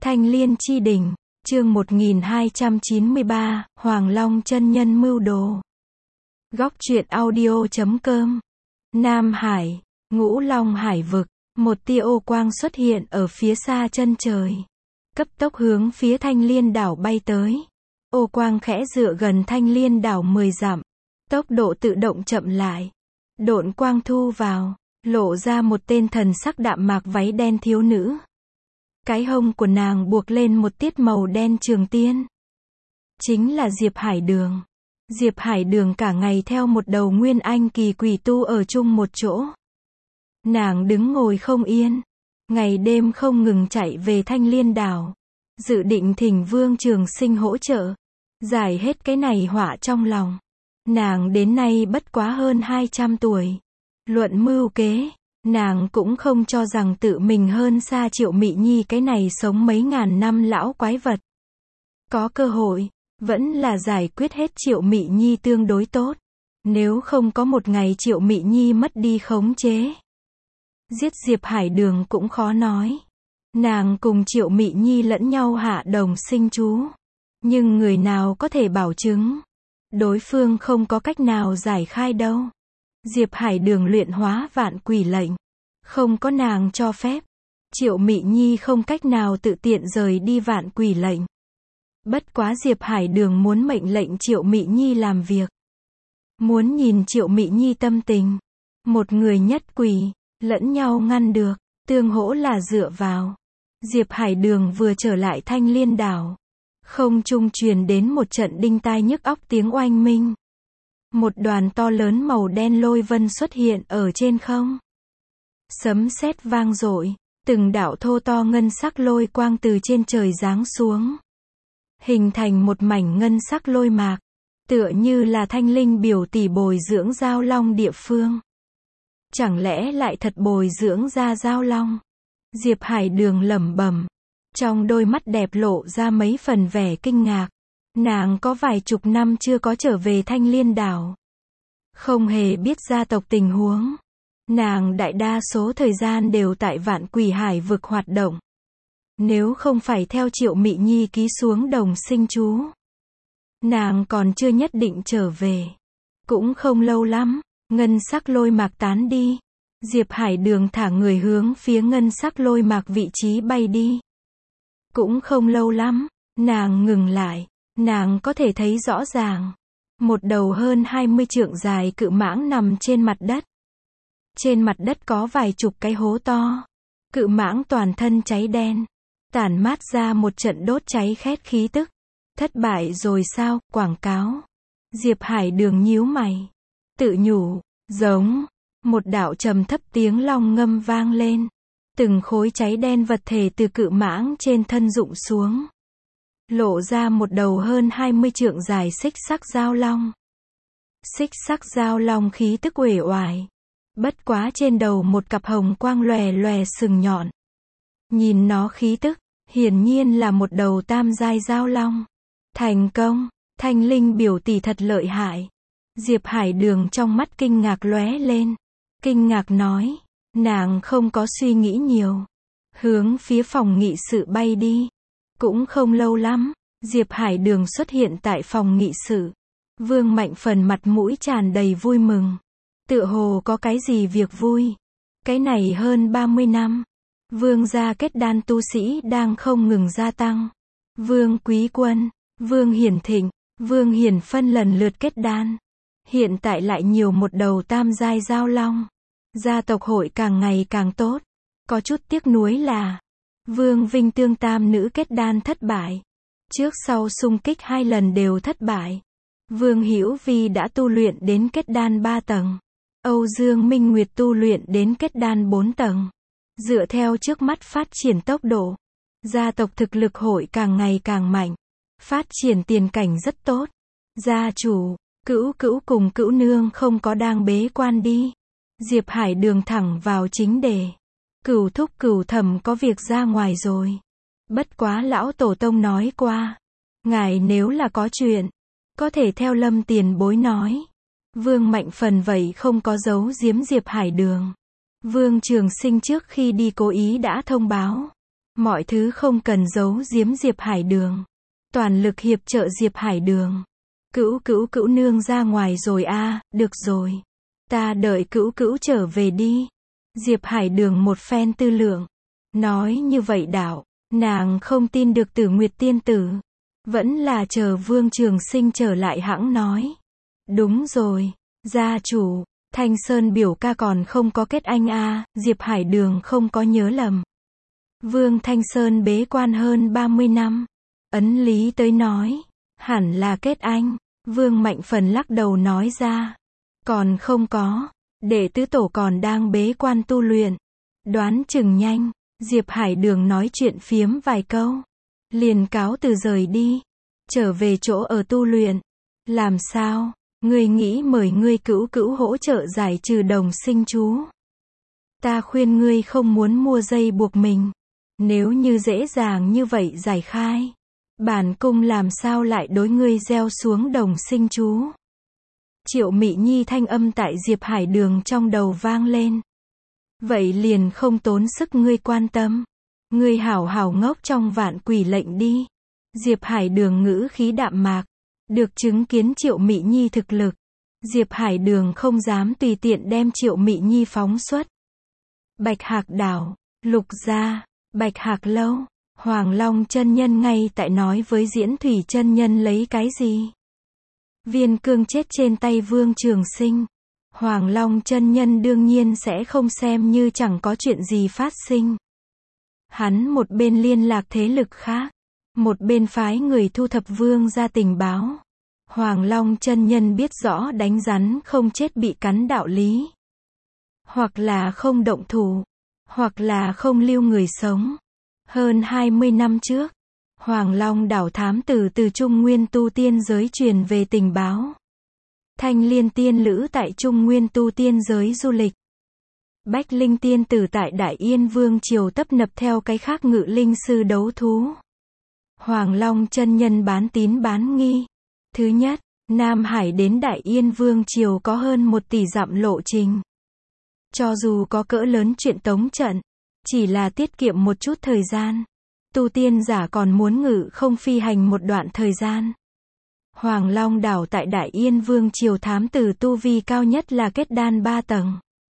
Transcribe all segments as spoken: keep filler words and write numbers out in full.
Thanh Liên chi đỉnh, chương một nghìn hai trăm chín mươi ba, Hoàng Long chân nhân mưu đồ. Góc truyện audio chấm com. Nam Hải, Ngũ Long Hải vực, một tia ô quang xuất hiện ở phía xa chân trời. Cấp tốc hướng phía Thanh Liên đảo bay tới. Ô quang khẽ dựa gần Thanh Liên đảo mười dặm. Tốc độ tự động chậm lại. Độn quang thu vào, lộ ra một tên thần sắc đạm mạc váy đen thiếu nữ. Cái hông của nàng buộc lên một tiết màu đen trường tiên. Chính là Diệp Hải Đường. Diệp Hải Đường cả ngày theo một đầu nguyên anh kỳ quỷ tu ở chung một chỗ. Nàng đứng ngồi không yên. Ngày đêm không ngừng chạy về Thanh Liên đảo. Dự định thỉnh Vương Trường Sinh hỗ trợ. Giải hết cái này họa trong lòng. Nàng đến nay bất quá hơn hai trăm tuổi. Luận mưu kế, nàng cũng không cho rằng tự mình hơn xa Triệu Mị Nhi cái này sống mấy ngàn năm lão quái vật. Có cơ hội, vẫn là giải quyết hết Triệu Mị Nhi tương đối tốt. Nếu không có một ngày Triệu Mị Nhi mất đi khống chế. Giết Diệp Hải Đường cũng khó nói. Nàng cùng Triệu Mị Nhi lẫn nhau hạ đồng sinh chú. Nhưng người nào có thể bảo chứng. Đối phương không có cách nào giải khai đâu. Diệp Hải Đường luyện hóa vạn quỷ lệnh. Không có nàng cho phép. Triệu Mị Nhi không cách nào tự tiện rời đi vạn quỷ lệnh. Bất quá Diệp Hải Đường muốn mệnh lệnh Triệu Mị Nhi làm việc. Muốn nhìn Triệu Mị Nhi tâm tình. Một người nhất quỷ, lẫn nhau ngăn được, tương hỗ là dựa vào. Diệp Hải Đường vừa trở lại Thanh Liên đảo. Không trung truyền đến một trận đinh tai nhức óc tiếng oanh minh. Một đoàn to lớn màu đen lôi vân xuất hiện ở trên không. Sấm sét vang dội, từng đạo thô to ngân sắc lôi quang từ trên trời giáng xuống. Hình thành một mảnh ngân sắc lôi mạc, tựa như là Thanh Linh biểu tỷ bồi dưỡng giao long địa phương. Chẳng lẽ lại thật bồi dưỡng ra giao long? Diệp Hải Đường lẩm bẩm, trong đôi mắt đẹp lộ ra mấy phần vẻ kinh ngạc. Nàng có vài chục năm chưa có trở về Thanh Liên đảo. Không hề biết gia tộc tình huống. Nàng đại đa số thời gian đều tại Vạn Quỷ Hải vực hoạt động. Nếu không phải theo Triệu Mị Nhi ký xuống đồng sinh chú. Nàng còn chưa nhất định trở về. Cũng không lâu lắm, ngân sắc lôi mạc tán đi. Diệp Hải Đường thả người hướng phía ngân sắc lôi mạc vị trí bay đi. Cũng không lâu lắm, nàng ngừng lại. Nàng có thể thấy rõ ràng. Một đầu hơn hai mươi trượng dài cự mãng nằm trên mặt đất. Trên mặt đất có vài chục cái hố to. Cự mãng toàn thân cháy đen. Tản mát ra một trận đốt cháy khét khí tức. Thất bại rồi sao, quảng cáo. Diệp Hải Đường nhíu mày. Tự nhủ, giống. Một đạo trầm thấp tiếng long ngâm vang lên. Từng khối cháy đen vật thể từ cự mãng trên thân rụng xuống. Lộ ra một đầu hơn hai mươi trượng dài xích sắc giao long. Xích sắc giao long khí tức uể oải. Bất quá trên đầu một cặp hồng quang lòe lòe sừng nhọn. Nhìn nó khí tức, hiển nhiên là một đầu tam giai giao long. Thành công, Thanh Linh biểu tỷ thật lợi hại. Diệp Hải Đường trong mắt kinh ngạc lóe lên. Kinh ngạc nói, nàng không có suy nghĩ nhiều. Hướng phía phòng nghị sự bay đi. Cũng không lâu lắm, Diệp Hải Đường xuất hiện tại phòng nghị sự. Vương Mạnh Phần mặt mũi tràn đầy vui mừng. Tựa hồ có cái gì việc vui. Cái này hơn ba mươi năm. Vương gia kết đan tu sĩ đang không ngừng gia tăng. Vương Quý Quân, Vương Hiển Thịnh, Vương Hiển Phân lần lượt kết đan. Hiện tại lại nhiều một đầu tam giai giao long. Gia tộc hội càng ngày càng tốt. Có chút tiếc nuối là Vương Vinh Tương tam nữ kết đan thất bại. Trước sau xung kích hai lần đều thất bại. Vương Hữu Vi đã tu luyện đến kết đan ba tầng. Âu Dương Minh Nguyệt tu luyện đến kết đan bốn tầng. Dựa theo trước mắt phát triển tốc độ, gia tộc thực lực hội càng ngày càng mạnh. Phát triển tiền cảnh rất tốt. Gia chủ, Cữu Cữu cùng Cữu Nương không có đang bế quan đi. Diệp Hải Đường thẳng vào chính đề. Cửu thúc Cửu thẩm có việc ra ngoài rồi. Bất quá lão tổ tông nói qua. Ngài nếu là có chuyện, có thể theo Lâm tiền bối nói. Vương Mạnh Phần vậy không có giấu giếm Diệp Hải Đường. Vương Trường Sinh trước khi đi cố ý đã thông báo. Mọi thứ không cần giấu giếm Diệp Hải Đường. Toàn lực hiệp trợ Diệp Hải Đường. Cữu cữu cữu nương ra ngoài rồi a, à, được rồi. Ta đợi cữu cữu trở về đi. Diệp Hải Đường một phen tư lượng. Nói như vậy đạo, nàng không tin được Tử Nguyệt tiên tử. Vẫn là chờ Vương Trường Sinh trở lại hẵng nói. Đúng rồi, gia chủ, Thanh Sơn biểu ca còn không có kết anh a, à, Diệp Hải Đường không có nhớ lầm. Vương Thanh Sơn bế quan hơn ba mươi năm. Ấn lý tới nói, hẳn là kết anh. Vương Mạnh Phần lắc đầu nói ra. Còn không có, đệ tứ tổ còn đang bế quan tu luyện. Đoán chừng nhanh, Diệp Hải Đường nói chuyện phiếm vài câu. Liền cáo từ rời đi. Trở về chỗ ở tu luyện. Làm sao, ngươi nghĩ mời ngươi cữu cữu hỗ trợ giải trừ đồng sinh chú. Ta khuyên ngươi không muốn mua dây buộc mình. Nếu như dễ dàng như vậy giải khai, bản cung làm sao lại đối ngươi gieo xuống đồng sinh chú. Triệu Mị Nhi thanh âm tại Diệp Hải Đường trong đầu vang lên. Vậy liền không tốn sức ngươi quan tâm. Ngươi hảo hảo ngốc trong vạn quỷ lệnh đi. Diệp Hải Đường ngữ khí đạm mạc. Được chứng kiến Triệu Mị Nhi thực lực. Diệp Hải Đường không dám tùy tiện đem Triệu Mị Nhi phóng xuất. Bạch Hạc Đảo, Lục Gia, Bạch Hạc Lâu, Hoàng Long chân nhân ngay tại nói với Diễn Thủy chân nhân lấy cái gì. Viên Cương chết trên tay Vương Trường Sinh. Hoàng Long chân nhân đương nhiên sẽ không xem như chẳng có chuyện gì phát sinh. Hắn một bên liên lạc thế lực khác, một bên phái người thu thập Vương gia tình báo. Hoàng Long chân nhân biết rõ đánh rắn không chết bị cắn đạo lý. Hoặc là không động thủ, hoặc là không lưu người sống. Hơn hai mươi năm trước, Hoàng Long đảo thám tử từ Trung Nguyên tu tiên giới truyền về tình báo. Thanh Liên tiên lữ tại Trung Nguyên tu tiên giới du lịch. Bách Linh tiên tử tại Đại Yên Vương triều tấp nập theo cái khác ngự linh sư đấu thú. Hoàng Long chân nhân bán tín bán nghi. Thứ nhất, Nam Hải đến Đại Yên Vương triều có hơn một tỷ dặm lộ trình. Cho dù có cỡ lớn chuyện tống trận, chỉ là tiết kiệm một chút thời gian. Tu tiên giả còn muốn ngự không phi hành một đoạn thời gian. Hoàng Long đảo tại Đại Yên Vương triều thám tử tu vi cao nhất là kết đan ba tầng.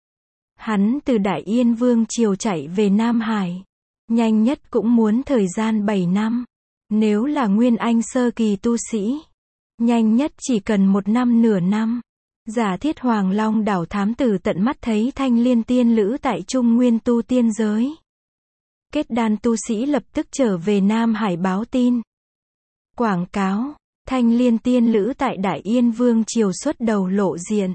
Hắn từ Đại Yên Vương triều chạy về Nam Hải. Nhanh nhất cũng muốn thời gian bảy năm. Nếu là Nguyên Anh sơ kỳ tu sĩ, nhanh nhất chỉ cần một năm nửa năm. Giả thiết Hoàng Long đảo thám tử tận mắt thấy Thanh Liên tiên lữ tại Trung Nguyên tu tiên giới. Kết đan tu sĩ lập tức trở về Nam Hải báo tin. Quảng cáo, Thanh Liên tiên lữ tại Đại Yên Vương triều xuất đầu lộ diện.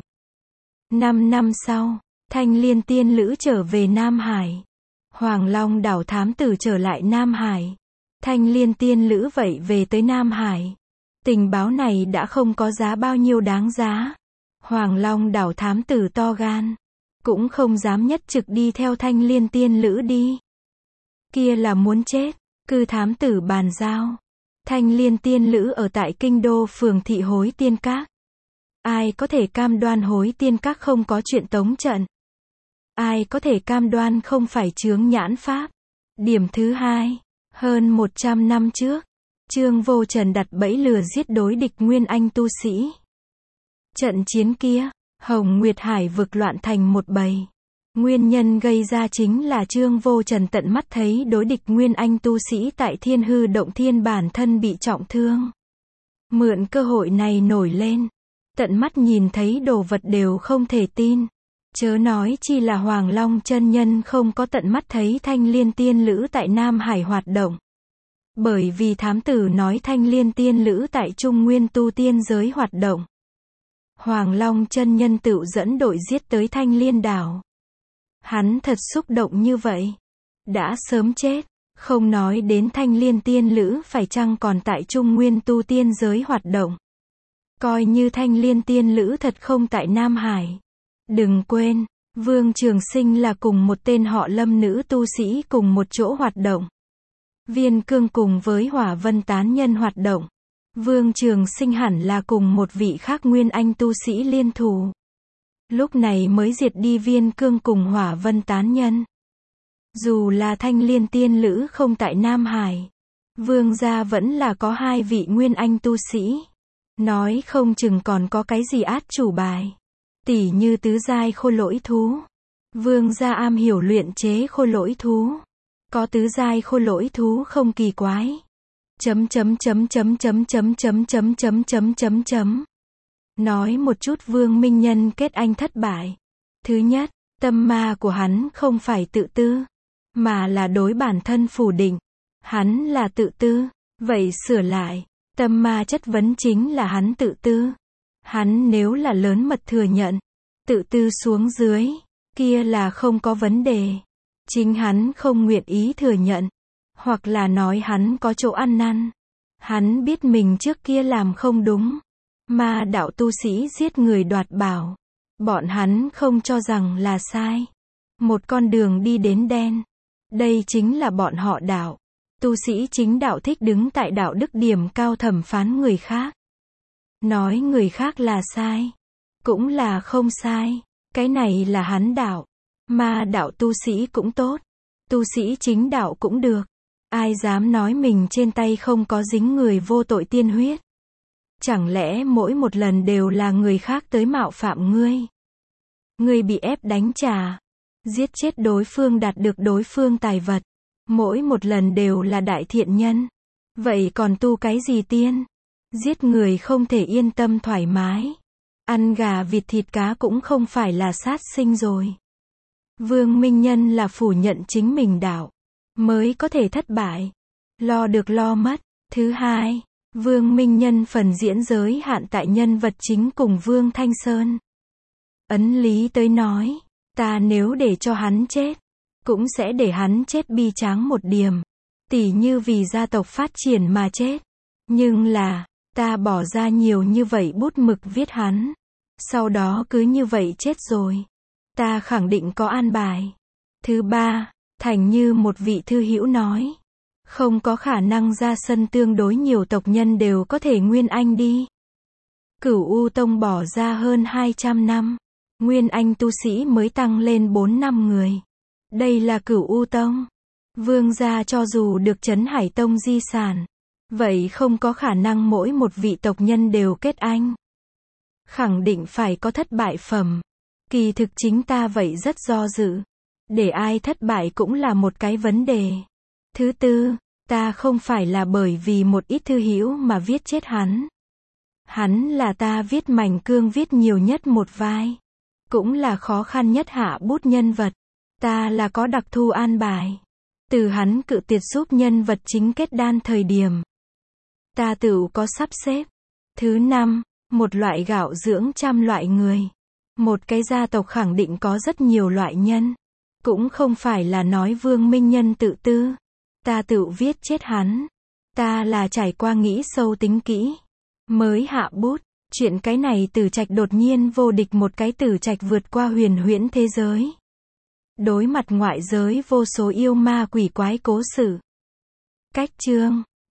Năm năm sau, Thanh Liên tiên lữ trở về Nam Hải. Hoàng Long đảo thám tử trở lại Nam Hải. Thanh Liên tiên lữ vậy về tới Nam Hải. Tình báo này đã không có giá bao nhiêu đáng giá. Hoàng Long đảo thám tử to gan, cũng không dám nhất trực đi theo Thanh Liên tiên lữ đi. Kia là muốn chết, cư thám tử bàn giao. Thanh Liên tiên lữ ở tại kinh đô phường thị Hối Tiên Các. Ai có thể cam đoan Hối Tiên Các không có chuyện tống trận? Ai có thể cam đoan không phải chướng nhãn pháp? Điểm thứ hai, hơn một trăm năm trước, Trương Vô Trần đặt bẫy lừa giết đối địch Nguyên Anh tu sĩ. Trận chiến kia, Hồng Nguyệt Hải vực loạn thành một bầy. Nguyên nhân gây ra chính là Trương Vô Trần tận mắt thấy đối địch Nguyên Anh tu sĩ tại Thiên Hư Động Thiên bản thân bị trọng thương. Mượn cơ hội này nổi lên. Tận mắt nhìn thấy đồ vật đều không thể tin. Chớ nói chi là Hoàng Long chân nhân không có tận mắt thấy Thanh Liên tiên lữ tại Nam Hải hoạt động. Bởi vì thám tử nói Thanh Liên tiên lữ tại Trung Nguyên tu tiên giới hoạt động. Hoàng Long chân nhân tự dẫn đội giết tới Thanh Liên đảo. Hắn thật xúc động như vậy. Đã sớm chết. Không nói đến Thanh Liên tiên lữ phải chăng còn tại Trung Nguyên tu tiên giới hoạt động. Coi như Thanh Liên tiên lữ thật không tại Nam Hải. Đừng quên, Vương Trường Sinh là cùng một tên họ Lâm nữ tu sĩ cùng một chỗ hoạt động. Viên Cương cùng với Hỏa Vân tán nhân hoạt động. Vương Trường Sinh hẳn là cùng một vị khác Nguyên Anh tu sĩ liên thủ. Lúc này mới diệt đi Viên Cương cùng Hỏa Vân tán nhân. Dù là Thanh Liên tiên lữ không tại Nam Hải, Vương gia vẫn là có hai vị nguyên anh tu sĩ. Nói không chừng còn có cái gì át chủ bài. Tỉ như tứ giai khôi lỗi thú. Vương gia am hiểu luyện chế khôi lỗi thú. Có tứ giai khôi lỗi thú không kỳ quái. Chấm chấm chấm chấm chấm chấm chấm chấm chấm chấm chấm chấm. Nói một chút Vương Minh Nhân kết anh thất bại. Thứ nhất, tâm ma của hắn không phải tự tư, mà là đối bản thân phủ định. Hắn là tự tư, vậy sửa lại. Tâm ma chất vấn chính là hắn tự tư. Hắn nếu là lớn mật thừa nhận, tự tư xuống dưới, kia là không có vấn đề. Chính hắn không nguyện ý thừa nhận, hoặc là nói hắn có chỗ ăn năn. Hắn biết mình trước kia làm không đúng. Ma đạo tu sĩ giết người đoạt bảo, bọn hắn không cho rằng là sai. Một con đường đi đến đen. Đây chính là bọn họ đạo. Tu sĩ chính đạo thích đứng tại đạo đức điểm cao thẩm phán người khác. Nói người khác là sai, cũng là không sai. Cái này là hắn đạo. Ma đạo tu sĩ cũng tốt, tu sĩ chính đạo cũng được. Ai dám nói mình trên tay không có dính người vô tội tiên huyết? Chẳng lẽ mỗi một lần đều là người khác tới mạo phạm ngươi? Ngươi bị ép đánh trả, giết chết đối phương đạt được đối phương tài vật. Mỗi một lần đều là đại thiện nhân. Vậy còn tu cái gì tiên? Giết người không thể yên tâm thoải mái. Ăn gà vịt thịt cá cũng không phải là sát sinh rồi. Vương Minh Nhân là phủ nhận chính mình đạo, mới có thể thất bại. Lo được lo mất. Thứ hai, Vương Minh Nhân phần diễn giới hạn tại nhân vật chính cùng Vương Thanh Sơn. Ấn lý tới nói, ta nếu để cho hắn chết, cũng sẽ để hắn chết bi tráng một điểm. Tỉ như vì gia tộc phát triển mà chết. Nhưng là, ta bỏ ra nhiều như vậy bút mực viết hắn. Sau đó cứ như vậy chết rồi. Ta khẳng định có an bài. Thứ ba, thành như một vị thư hữu nói. Không có khả năng ra sân tương đối nhiều tộc nhân đều có thể nguyên anh đi. Cửu U Tông bỏ ra hơn hai trăm năm. Nguyên anh tu sĩ mới tăng lên bốn năm người. Đây là Cửu U Tông. Vương gia cho dù được Trấn Hải Tông di sản, vậy không có khả năng mỗi một vị tộc nhân đều kết anh. Khẳng định phải có thất bại phẩm. Kỳ thực chính ta vậy rất do dự. Để ai thất bại cũng là một cái vấn đề. Thứ tư, ta không phải là bởi vì một ít thư hữu mà viết chết hắn. Hắn là ta viết mảnh cương viết nhiều nhất một vai. Cũng là khó khăn nhất hạ bút nhân vật. Ta là có đặc thu an bài. Từ hắn cự tuyệt giúp nhân vật chính kết đan thời điểm, ta tự có sắp xếp. Thứ năm, một loại gạo dưỡng trăm loại người. Một cái gia tộc khẳng định có rất nhiều loại nhân. Cũng không phải là nói Vương Minh Nhân tự tư. Ta tự viết chết hắn. Ta là trải qua nghĩ sâu tính kỹ, mới hạ bút. Chuyện cái này Tử Trạch đột nhiên vô địch một cái Tử Trạch vượt qua huyền huyễn thế giới. Đối mặt ngoại giới vô số yêu ma quỷ quái cố sự. Cách chương